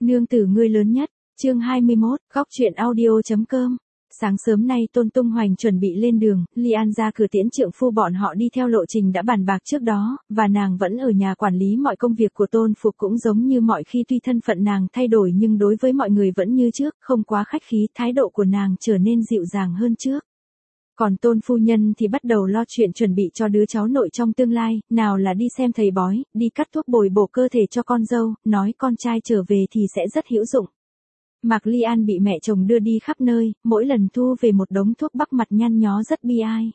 Nương tử ngươi lớn nhất, chương 21, góc chuyện audio.com. Sáng sớm nay Tôn Tung Hoành chuẩn bị lên đường, Ly An ra cửa tiễn trượng phu bọn họ đi theo lộ trình đã bàn bạc trước đó, và nàng vẫn ở nhà quản lý mọi công việc của Tôn Phục cũng giống như mọi khi, tuy thân phận nàng thay đổi nhưng đối với mọi người vẫn như trước, không quá khách khí, thái độ của nàng trở nên dịu dàng hơn trước. Còn Tôn phu nhân thì bắt đầu lo chuyện chuẩn bị cho đứa cháu nội trong tương lai, nào là đi xem thầy bói, đi cắt thuốc bồi bổ cơ thể cho con dâu, nói con trai trở về thì sẽ rất hữu dụng. Mạc Ly An bị mẹ chồng đưa đi khắp nơi, mỗi lần thu về một đống thuốc bắc mặt nhăn nhó rất bi ai.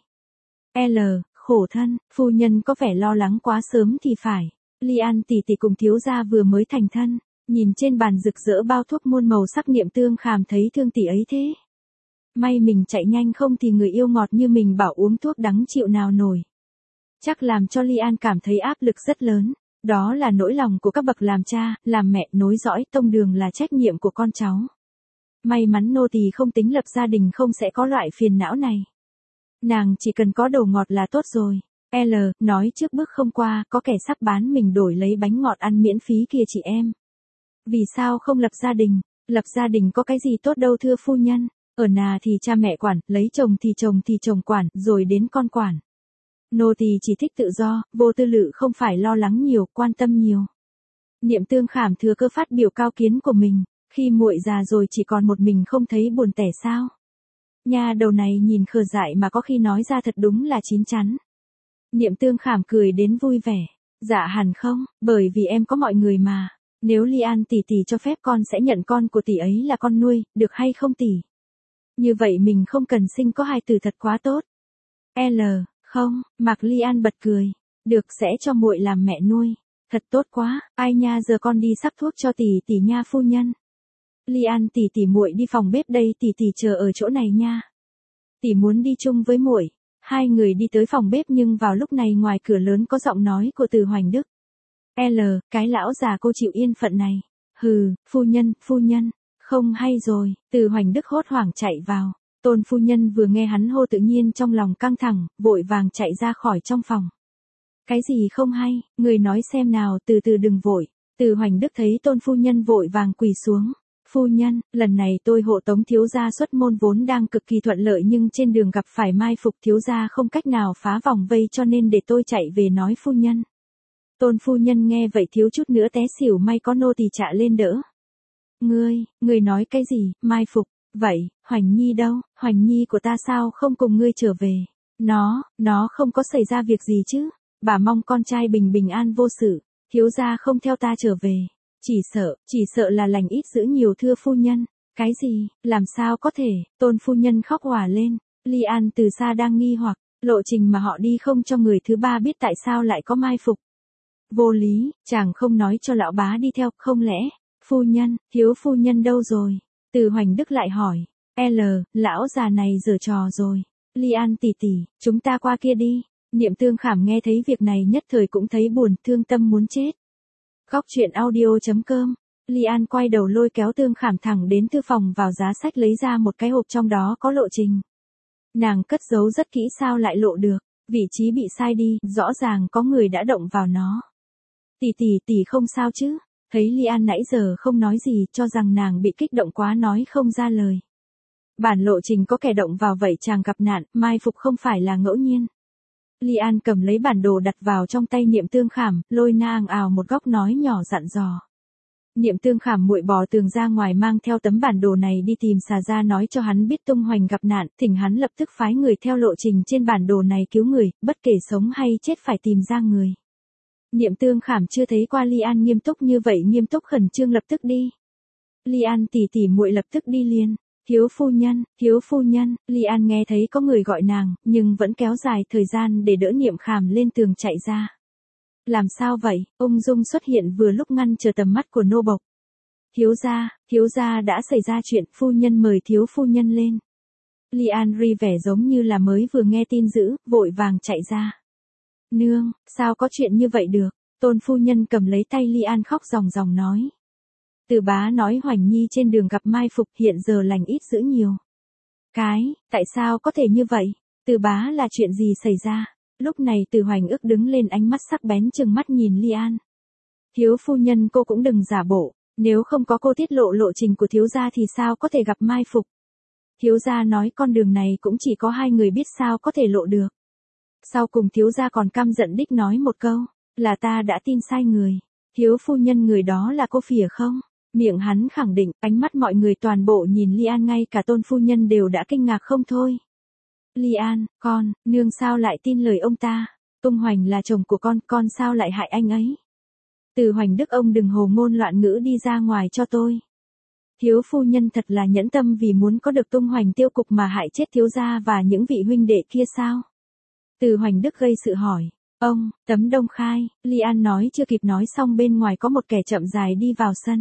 Khổ thân, phu nhân có vẻ lo lắng quá sớm thì phải. Ly An tỷ tỷ cùng thiếu gia vừa mới thành thân, nhìn trên bàn rực rỡ bao thuốc muôn màu sắc, Niệm Tương Khàm thấy thương tỷ ấy thế. May mình chạy nhanh, không thì người yêu ngọt như mình bảo uống thuốc đắng chịu nào nổi. Chắc làm cho Ly An cảm thấy áp lực rất lớn. Đó là nỗi lòng của các bậc làm cha, làm mẹ, nối dõi tông đường là trách nhiệm của con cháu. May mắn nô tỳ không tính lập gia đình, không sẽ có loại phiền não này. Nàng chỉ cần có đồ ngọt là tốt rồi. Nói trước bước không qua, có kẻ sắp bán mình đổi lấy bánh ngọt ăn miễn phí kìa chị em. Vì sao không lập gia đình? Lập gia đình có cái gì tốt đâu thưa phu nhân. Ở nhà thì cha mẹ quản, lấy chồng thì chồng quản, rồi đến con quản. Nô tỳ chỉ thích tự do, vô tư lự, không phải lo lắng nhiều, quan tâm nhiều. Niệm Tương Khảm thừa cơ phát biểu cao kiến của mình, khi muội già rồi chỉ còn một mình không thấy buồn tẻ sao? Nha đầu này nhìn khờ dại mà có khi nói ra thật đúng là chín chắn. Niệm Tương Khảm cười đến vui vẻ. Dạ hẳn không, bởi vì em có mọi người mà. Nếu Ly An tỷ tỷ cho phép con sẽ nhận con của tỷ ấy là con nuôi, được hay không tỷ? Như vậy mình không cần sinh có hai từ thật quá tốt. Không, Mạc Ly An bật cười. Được, sẽ cho muội làm mẹ nuôi. Thật tốt quá, ai nha, giờ con đi sắc thuốc cho tỷ tỷ nha phu nhân. Ly An tỷ tỷ, muội đi phòng bếp đây, tỷ tỷ chờ ở chỗ này nha. Tỷ muốn đi chung với muội. Hai người đi tới phòng bếp nhưng vào lúc này ngoài cửa lớn có giọng nói của Từ Hoành Đức. Cái lão già cô chịu yên phận này. Hừ, phu nhân, không hay rồi. Từ Hoành Đức hốt hoảng chạy vào. Tôn phu nhân vừa nghe hắn hô tự nhiên trong lòng căng thẳng, vội vàng chạy ra khỏi trong phòng. Cái gì không hay, người nói xem nào, từ từ đừng vội. Từ Hoành Đức thấy Tôn phu nhân vội vàng quỳ xuống. Phu nhân, lần này tôi hộ tống thiếu gia xuất môn vốn đang cực kỳ thuận lợi, nhưng trên đường gặp phải mai phục, thiếu gia không cách nào phá vòng vây cho nên để tôi chạy về nói phu nhân. Tôn phu nhân nghe vậy thiếu chút nữa té xỉu, may có nô tỳ trả lên đỡ. Ngươi nói cái gì, mai phục? Vậy, Hoành Nhi đâu? Hoành Nhi của ta sao không cùng ngươi trở về? Nó không có xảy ra việc gì chứ? Bà mong con trai bình an vô sự, thiếu gia không theo ta trở về. Chỉ sợ là lành ít dữ nhiều thưa phu nhân. Cái gì, làm sao có thể? Tôn phu nhân khóc òa lên. Ly An từ xa đang nghi hoặc, lộ trình mà họ đi không cho người thứ ba biết tại sao lại có mai phục. Vô lý, chàng không nói cho lão bá đi theo, không lẽ? Phu nhân, thiếu phu nhân đâu rồi? Từ Hoành Đức lại hỏi. Lão già này giở trò rồi. Ly An tỷ tỷ, chúng ta qua kia đi. Niệm Tương Khảm nghe thấy việc này nhất thời cũng thấy buồn, thương tâm muốn chết. Góc chuyện audio.com. Ly An quay đầu lôi kéo Tương Khảm thẳng đến thư phòng, vào giá sách lấy ra một cái hộp, trong đó có lộ trình. Nàng cất giấu rất kỹ, sao lại lộ được? Vị trí bị sai đi, rõ ràng có người đã động vào nó. Tỷ không sao chứ? Thấy Ly An nãy giờ không nói gì, cho rằng nàng bị kích động quá nói không ra lời. Bản lộ trình có kẻ động vào, vậy chàng gặp nạn, mai phục không phải là ngẫu nhiên. Ly An cầm lấy bản đồ đặt vào trong tay Niệm Tương Khảm, lôi nàng ào một góc nói nhỏ dặn dò. Niệm Tương Khảm muội bò tường ra ngoài, mang theo tấm bản đồ này đi tìm Xà Gia, nói cho hắn biết Tung Hoành gặp nạn, thỉnh hắn lập tức phái người theo lộ trình trên bản đồ này cứu người, bất kể sống hay chết phải tìm ra người. Niệm Tương Khảm chưa thấy qua Ly An nghiêm túc như vậy, nghiêm túc khẩn trương, lập tức đi. Ly An tỷ tỷ, muội lập tức đi liền. Thiếu phu nhân, Ly An nghe thấy có người gọi nàng, nhưng vẫn kéo dài thời gian để đỡ Niệm Khảm lên tường chạy ra. Làm sao vậy? Ung dung xuất hiện vừa lúc ngăn chờ tầm mắt của nô bộc. Thiếu gia đã xảy ra chuyện, phu nhân mời thiếu phu nhân lên. Ly An ri vẻ giống như là mới vừa nghe tin dữ, vội vàng chạy ra. Nương, sao có chuyện như vậy được? Tôn phu nhân cầm lấy tay Ly An khóc ròng ròng nói. Từ bá nói Hoành Nhi trên đường gặp mai phục, hiện giờ lành ít dữ nhiều. Tại sao có thể như vậy? Từ bá là chuyện gì xảy ra? Lúc này Từ Hoành Ức đứng lên, ánh mắt sắc bén trừng mắt nhìn Ly An. Thiếu phu nhân, cô cũng đừng giả bộ. Nếu không có cô tiết lộ lộ trình của thiếu gia thì sao có thể gặp mai phục. Thiếu gia nói con đường này cũng chỉ có hai người biết sao có thể lộ được. Sau cùng thiếu gia còn căm giận đích nói một câu, là ta đã tin sai người. Thiếu phu nhân người đó là cô Phỉ không? Miệng hắn khẳng định, ánh mắt mọi người toàn bộ nhìn Ly An, ngay cả Tôn phu nhân đều đã kinh ngạc không thôi. Ly An, con, nương sao lại tin lời ông ta? Tung Hoành là chồng của con sao lại hại anh ấy? Từ Hoành Đức, ông đừng hồ ngôn loạn ngữ đi ra ngoài cho tôi. Thiếu phu nhân thật là nhẫn tâm vì muốn có được Tung Hoành tiêu cục mà hại chết thiếu gia và những vị huynh đệ kia sao? Từ Hoành Đức gây sự hỏi. Ông, Tấm Đông Khai, Ly An nói chưa kịp nói xong bên ngoài có một kẻ chậm dài đi vào sân.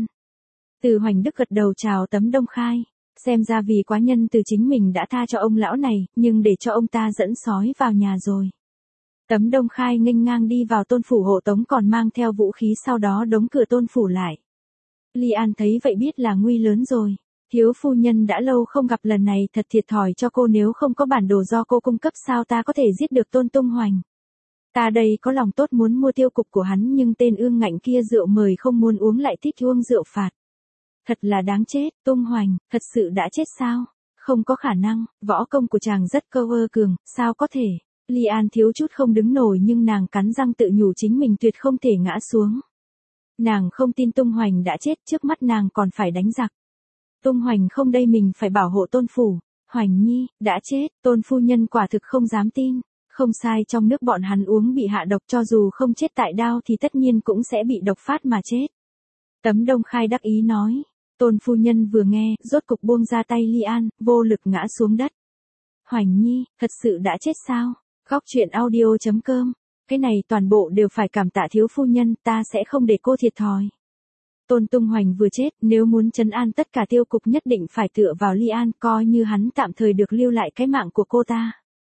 Từ Hoành Đức gật đầu chào Tấm Đông Khai, xem ra vì quá nhân từ chính mình đã tha cho ông lão này, nhưng để cho ông ta dẫn sói vào nhà rồi. Tấm Đông Khai nghênh ngang đi vào Tôn phủ hộ tống còn mang theo vũ khí, sau đó đóng cửa Tôn phủ lại. Ly An thấy vậy biết là nguy lớn rồi. Thiếu phu nhân đã lâu không gặp, lần này thật thiệt thòi cho cô, nếu không có bản đồ do cô cung cấp sao ta có thể giết được Tôn Tung Hoành. Ta đây có lòng tốt muốn mua tiêu cục của hắn, nhưng tên ương ngạnh kia rượu mời không muốn uống lại thích uống rượu phạt. Thật là đáng chết. Tung Hoành, thật sự đã chết sao? Không có khả năng, võ công của chàng rất cơ cường, sao có thể? Ly An thiếu chút không đứng nổi nhưng nàng cắn răng tự nhủ chính mình tuyệt không thể ngã xuống. Nàng không tin Tung Hoành đã chết, trước mắt nàng còn phải đánh giặc. Tung Hoành không đây mình phải bảo hộ Tôn phủ. Hoành Nhi, đã chết, Tôn phu nhân quả thực không dám tin. Không sai, trong nước bọn hắn uống bị hạ độc, cho dù không chết tại đao thì tất nhiên cũng sẽ bị độc phát mà chết. Tấm Đông Khai đắc ý nói. Tôn phu nhân vừa nghe, rốt cục buông ra tay Ly An, vô lực ngã xuống đất. Hoành Nhi, thật sự đã chết sao? Góc truyện audio.com. Cái này toàn bộ đều phải cảm tạ thiếu phu nhân, ta sẽ không để cô thiệt thòi. Tôn Tung Hoành vừa chết, nếu muốn trấn an tất cả tiêu cục nhất định phải tựa vào Ly An, coi như hắn tạm thời được lưu lại cái mạng của cô ta.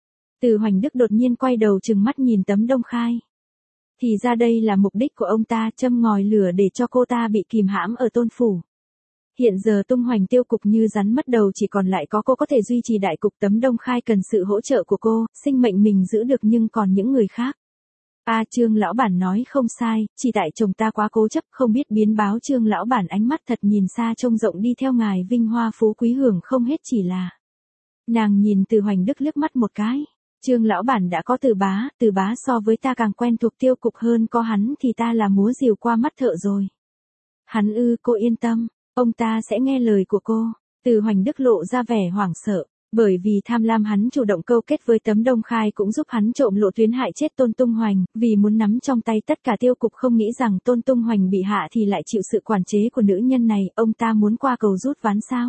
Từ Hoành Đức đột nhiên quay đầu trừng mắt nhìn Tấm Đông Khai. Thì ra đây là mục đích của ông ta, châm ngòi lửa để cho cô ta bị kìm hãm ở Tôn phủ. Hiện giờ Tung Hoành tiêu cục như rắn mất đầu, chỉ còn lại có cô có thể duy trì đại cục. Tấm Đông Khai cần sự hỗ trợ của cô, sinh mệnh mình giữ được nhưng còn những người khác. Trương lão bản nói không sai, chỉ tại chồng ta quá cố chấp, không biết biến báo. Trương lão bản ánh mắt thật nhìn xa trông rộng, đi theo ngài vinh hoa phú quý hưởng không hết. Chỉ là nàng nhìn Từ Hoành Đức liếc mắt một cái. Trương lão bản đã có Từ bá so với ta càng quen thuộc tiêu cục hơn, có hắn thì ta là múa rìu qua mắt thợ rồi. Hắn cô yên tâm, ông ta sẽ nghe lời của cô. Từ Hoành Đức lộ ra vẻ hoảng sợ. Bởi vì tham lam hắn chủ động câu kết với Tấm Đông Khai, cũng giúp hắn trộm lộ tuyến hại chết Tôn Tung Hoành, vì muốn nắm trong tay tất cả tiêu cục. Không nghĩ rằng Tôn Tung Hoành bị hạ thì lại chịu sự quản chế của nữ nhân này, ông ta muốn qua cầu rút ván sao?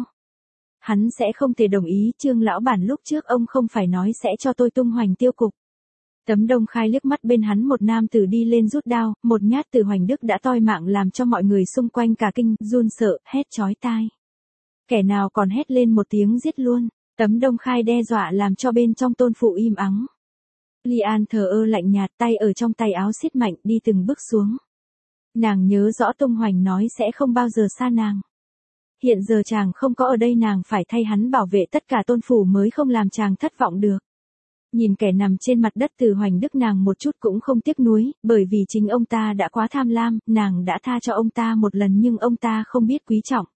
Hắn sẽ không thể đồng ý. Trương lão bản, lúc trước ông không phải nói sẽ cho tôi Tung Hoành tiêu cục. Tấm Đông Khai liếc mắt bên hắn một nam tử đi lên rút đao, một nhát Từ Hoành Đức đã toi mạng, làm cho mọi người xung quanh cả kinh, run sợ, hét chói tai. Kẻ nào còn hét lên một tiếng giết luôn. Tấm Đông Khai đe dọa làm cho bên trong Tôn phủ im ắng. Ly An thờ ơ lạnh nhạt, tay ở trong tay áo siết mạnh, đi từng bước xuống. Nàng nhớ rõ Tung Hoành nói sẽ không bao giờ xa nàng. Hiện giờ chàng không có ở đây, nàng phải thay hắn bảo vệ tất cả Tôn phủ mới không làm chàng thất vọng được. Nhìn kẻ nằm trên mặt đất Từ Hoành Đức, nàng một chút cũng không tiếc nuối, bởi vì chính ông ta đã quá tham lam, nàng đã tha cho ông ta một lần nhưng ông ta không biết quý trọng.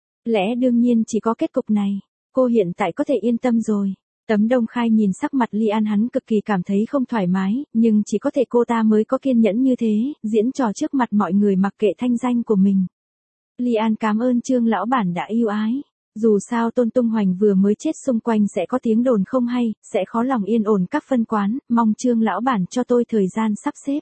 Lẽ đương nhiên chỉ có kết cục này. Cô hiện tại có thể yên tâm rồi. Tấm Đông Khai nhìn sắc mặt Ly An, hắn cực kỳ cảm thấy không thoải mái, nhưng chỉ có thể cô ta mới có kiên nhẫn như thế, diễn trò trước mặt mọi người mặc kệ thanh danh của mình. Ly An cảm ơn Trương lão bản đã yêu ái. Dù sao Tôn Tung Hoành vừa mới chết, xung quanh sẽ có tiếng đồn không hay, sẽ khó lòng yên ổn các phân quán, mong Trương lão bản cho tôi thời gian sắp xếp.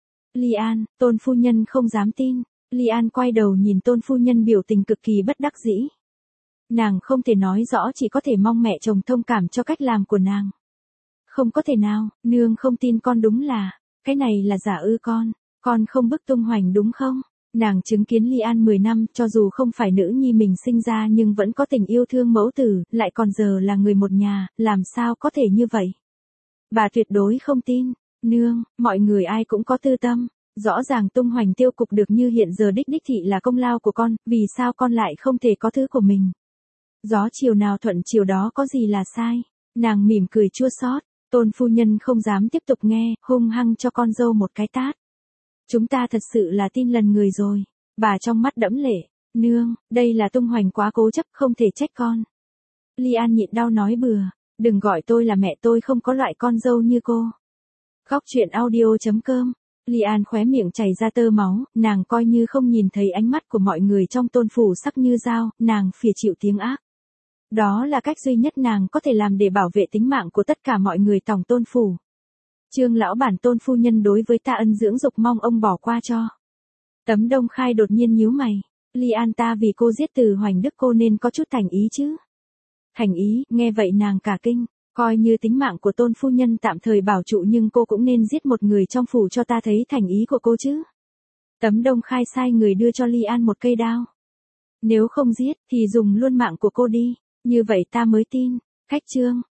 Ly An, Tôn phu nhân không dám tin. Ly An quay đầu nhìn Tôn phu nhân biểu tình cực kỳ bất đắc dĩ. Nàng không thể nói rõ, chỉ có thể mong mẹ chồng thông cảm cho cách làm của nàng. Không có thể nào, nương không tin con, đúng là, cái này là giả ư con không bức Tung Hoành đúng không? Nàng chứng kiến Ly An 10 năm, cho dù không phải nữ nhi mình sinh ra nhưng vẫn có tình yêu thương mẫu tử, lại còn giờ là người một nhà, làm sao có thể như vậy? Bà tuyệt đối không tin. Nương, mọi người ai cũng có tư tâm. Rõ ràng Tung Hoành tiêu cục được như hiện giờ đích thị là công lao của con, vì sao con lại không thể có thứ của mình? Gió chiều nào thuận chiều đó, có gì là sai? Nàng mỉm cười chua xót. Tôn phu nhân không dám tiếp tục nghe, hung hăng cho con dâu một cái tát. Chúng ta thật sự là tin lần người rồi. Bà trong mắt đẫm lệ. Nương, đây là Tung Hoành quá cố chấp không thể trách con. Ly An nhịn đau nói bừa, đừng gọi tôi là mẹ, tôi không có loại con dâu như cô. Góc chuyện audio.com. Ly An khóe miệng chảy ra tơ máu, nàng coi như không nhìn thấy ánh mắt của mọi người trong Tôn phủ sắc như dao, nàng phìa chịu tiếng ác. Đó là cách duy nhất nàng có thể làm để bảo vệ tính mạng của tất cả mọi người tòng Tôn phủ. Trương lão bản Tôn phu nhân đối với ta ân dưỡng dục, mong ông bỏ qua cho. Tấm Đông Khai đột nhiên nhíu mày, Ly An, ta vì cô giết Từ Hoành Đức cô nên có chút thành ý chứ. Thành ý, nghe vậy nàng cả kinh, coi như tính mạng của Tôn phu nhân tạm thời bảo trụ nhưng cô cũng nên giết một người trong phủ cho ta thấy thành ý của cô chứ. Tấm Đông Khai sai người đưa cho Ly An một cây đao. Nếu không giết thì dùng luôn mạng của cô đi, như vậy ta mới tin. Khách Trương.